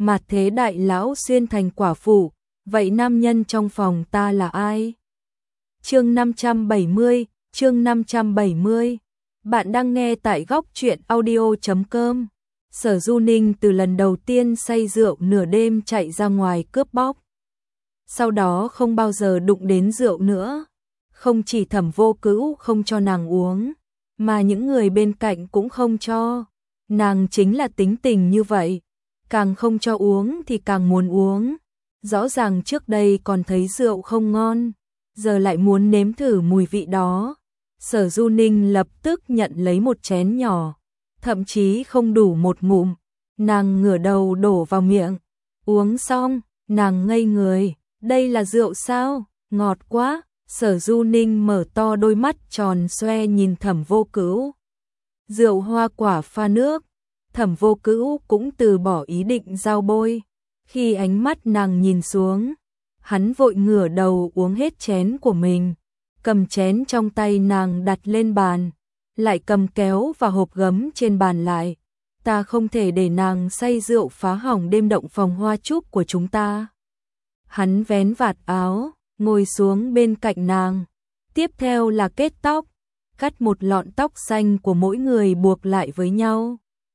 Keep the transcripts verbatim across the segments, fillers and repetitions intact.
mà thế đại lão xuyên thành quả phụ, vậy nam nhân trong phòng ta là ai? Chương năm trăm bảy mươi, chương năm trăm bảy mươi. Bạn đang nghe tại góc truyện audio chấm com. Sở Du Ninh từ lần đầu tiên say rượu nửa đêm chạy ra ngoài cướp bóc. Sau đó không bao giờ đụng đến rượu nữa. Không chỉ Thẩm Vô Cữu không cho nàng uống, mà những người bên cạnh cũng không cho. Nàng chính là tính tình như vậy, càng không cho uống thì càng muốn uống. Rõ ràng trước đây còn thấy rượu không ngon, giờ lại muốn nếm thử mùi vị đó. Sở Du Ninh lập tức nhận lấy một chén nhỏ, thậm chí không đủ một ngụm. Nàng ngửa đầu đổ vào miệng, uống xong, nàng ngây người, đây là rượu sao, ngọt quá. Sở Du Ninh mở to đôi mắt tròn xoe nhìn Thẩm Vô Cữu. Rượu hoa quả pha nước, Thẩm Vô Cữu cũng từ bỏ ý định giao bôi. Khi ánh mắt nàng nhìn xuống, hắn vội ngửa đầu uống hết chén của mình, cầm chén trong tay nàng đặt lên bàn, lại cầm kéo và hộp gấm trên bàn lại. Ta không thể để nàng say rượu phá hỏng đêm động phòng hoa chúc của chúng ta. Hắn vén vạt áo, ngồi xuống bên cạnh nàng. Tiếp theo là kết tóc, cắt một lọn tóc xanh của mỗi người buộc lại với nhau.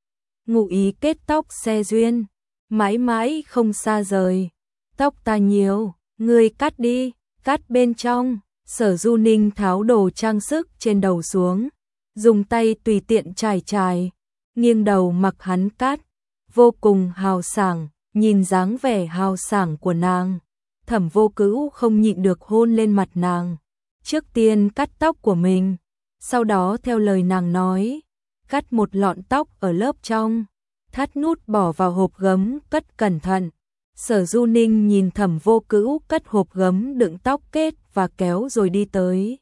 Ngụ ý kết tóc xe duyên, mãi mãi không xa rời. Tóc ta nhiều, ngươi cắt đi, cắt bên trong. Sở Du Ninh tháo đồ trang sức trên đầu xuống, dùng tay tùy tiện chải chải, nghiêng đầu mặc hắn cắt, vô cùng hào sảng. Nhìn dáng vẻ hào sảng của nàng, Thẩm Vô Cữu không nhịn được hôn lên mặt nàng. Trước tiên cắt tóc của mình, sau đó theo lời nàng nói, cắt một lọn tóc ở lớp trong, thắt nút bỏ vào hộp gấm cất cẩn thận. Sở Du Ninh nhìn Thẩm Vô Cữu cất hộp gấm đựng tóc kết và kéo rồi đi tới.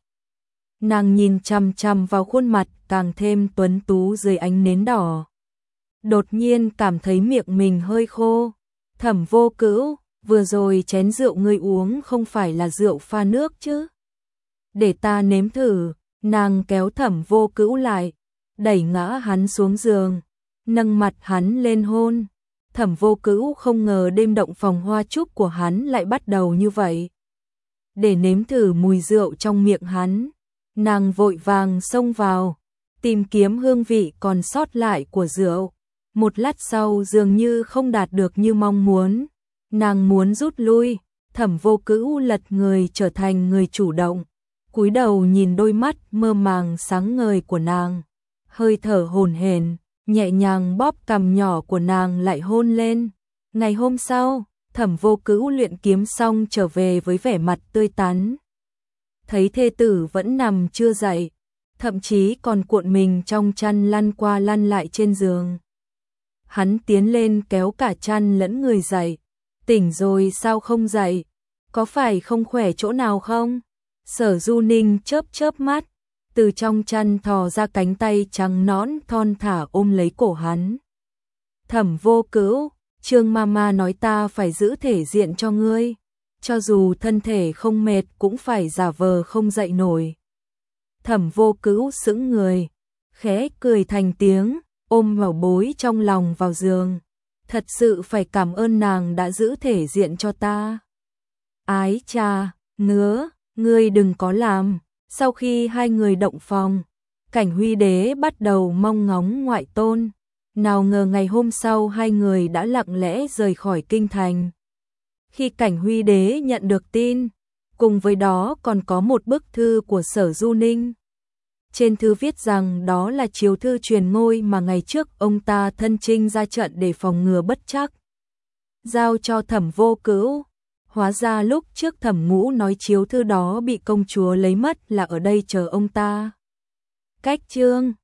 Nàng nhìn chằm chằm vào khuôn mặt càng thêm tuấn tú dưới ánh nến đỏ. Đột nhiên cảm thấy miệng mình hơi khô. Thẩm Vô Cữu, vừa rồi chén rượu ngươi uống không phải là rượu pha nước chứ? Để ta nếm thử. Nàng kéo Thẩm Vô Cữu lại, đẩy ngã hắn xuống giường, nâng mặt hắn lên hôn. Thẩm Vô Cữu không ngờ đêm động phòng hoa chúc của hắn lại bắt đầu như vậy. Để nếm thử mùi rượu trong miệng hắn, nàng vội vàng xông vào, tìm kiếm hương vị còn sót lại của rượu. Một lát sau dường như không đạt được như mong muốn, nàng muốn rút lui. Thẩm Vô Cữu lật người trở thành người chủ động, cúi đầu nhìn đôi mắt mơ màng sáng ngời của nàng, hơi thở hổn hển, nhẹ nhàng bóp cằm nhỏ của nàng lại hôn lên. Ngày hôm sau, Thẩm Vô Cữu luyện kiếm xong trở về với vẻ mặt tươi tắn. Thấy thê tử vẫn nằm chưa dậy, thậm chí còn cuộn mình trong chăn lăn qua lăn lại trên giường. Hắn tiến lên kéo cả chăn lẫn người dậy. Tỉnh rồi sao không dậy? Có phải không khỏe chỗ nào không? Sở Du Ninh chớp chớp mắt, từ trong chăn thò ra cánh tay trắng nõn thon thả ôm lấy cổ hắn. Thẩm Vô Cữu, Trương Mama nói ta phải giữ thể diện cho ngươi, cho dù thân thể không mệt cũng phải giả vờ không dậy nổi. Thẩm Vô Cữu sững người, khẽ cười thành tiếng, ôm bảo bối trong lòng vào giường. Thật sự phải cảm ơn nàng đã giữ thể diện cho ta. Ái cha, ngứa, ngươi đừng có làm. Sau khi hai người động phòng, Cảnh Huy Đế bắt đầu mong ngóng ngoại tôn. Nào ngờ ngày hôm sau hai người đã lặng lẽ rời khỏi kinh thành. Khi Cảnh Huy Đế nhận được tin, cùng với đó còn có một bức thư của Sở Du Ninh. Trên thư viết rằng đó là chiếu thư truyền ngôi mà ngày trước ông ta thân chinh ra trận để phòng ngừa bất trắc, giao cho Thẩm Vô Cữu. Hóa ra lúc trước Thẩm Ngũ nói chiếu thư đó bị công chúa lấy mất là ở đây chờ ông ta. Cách chương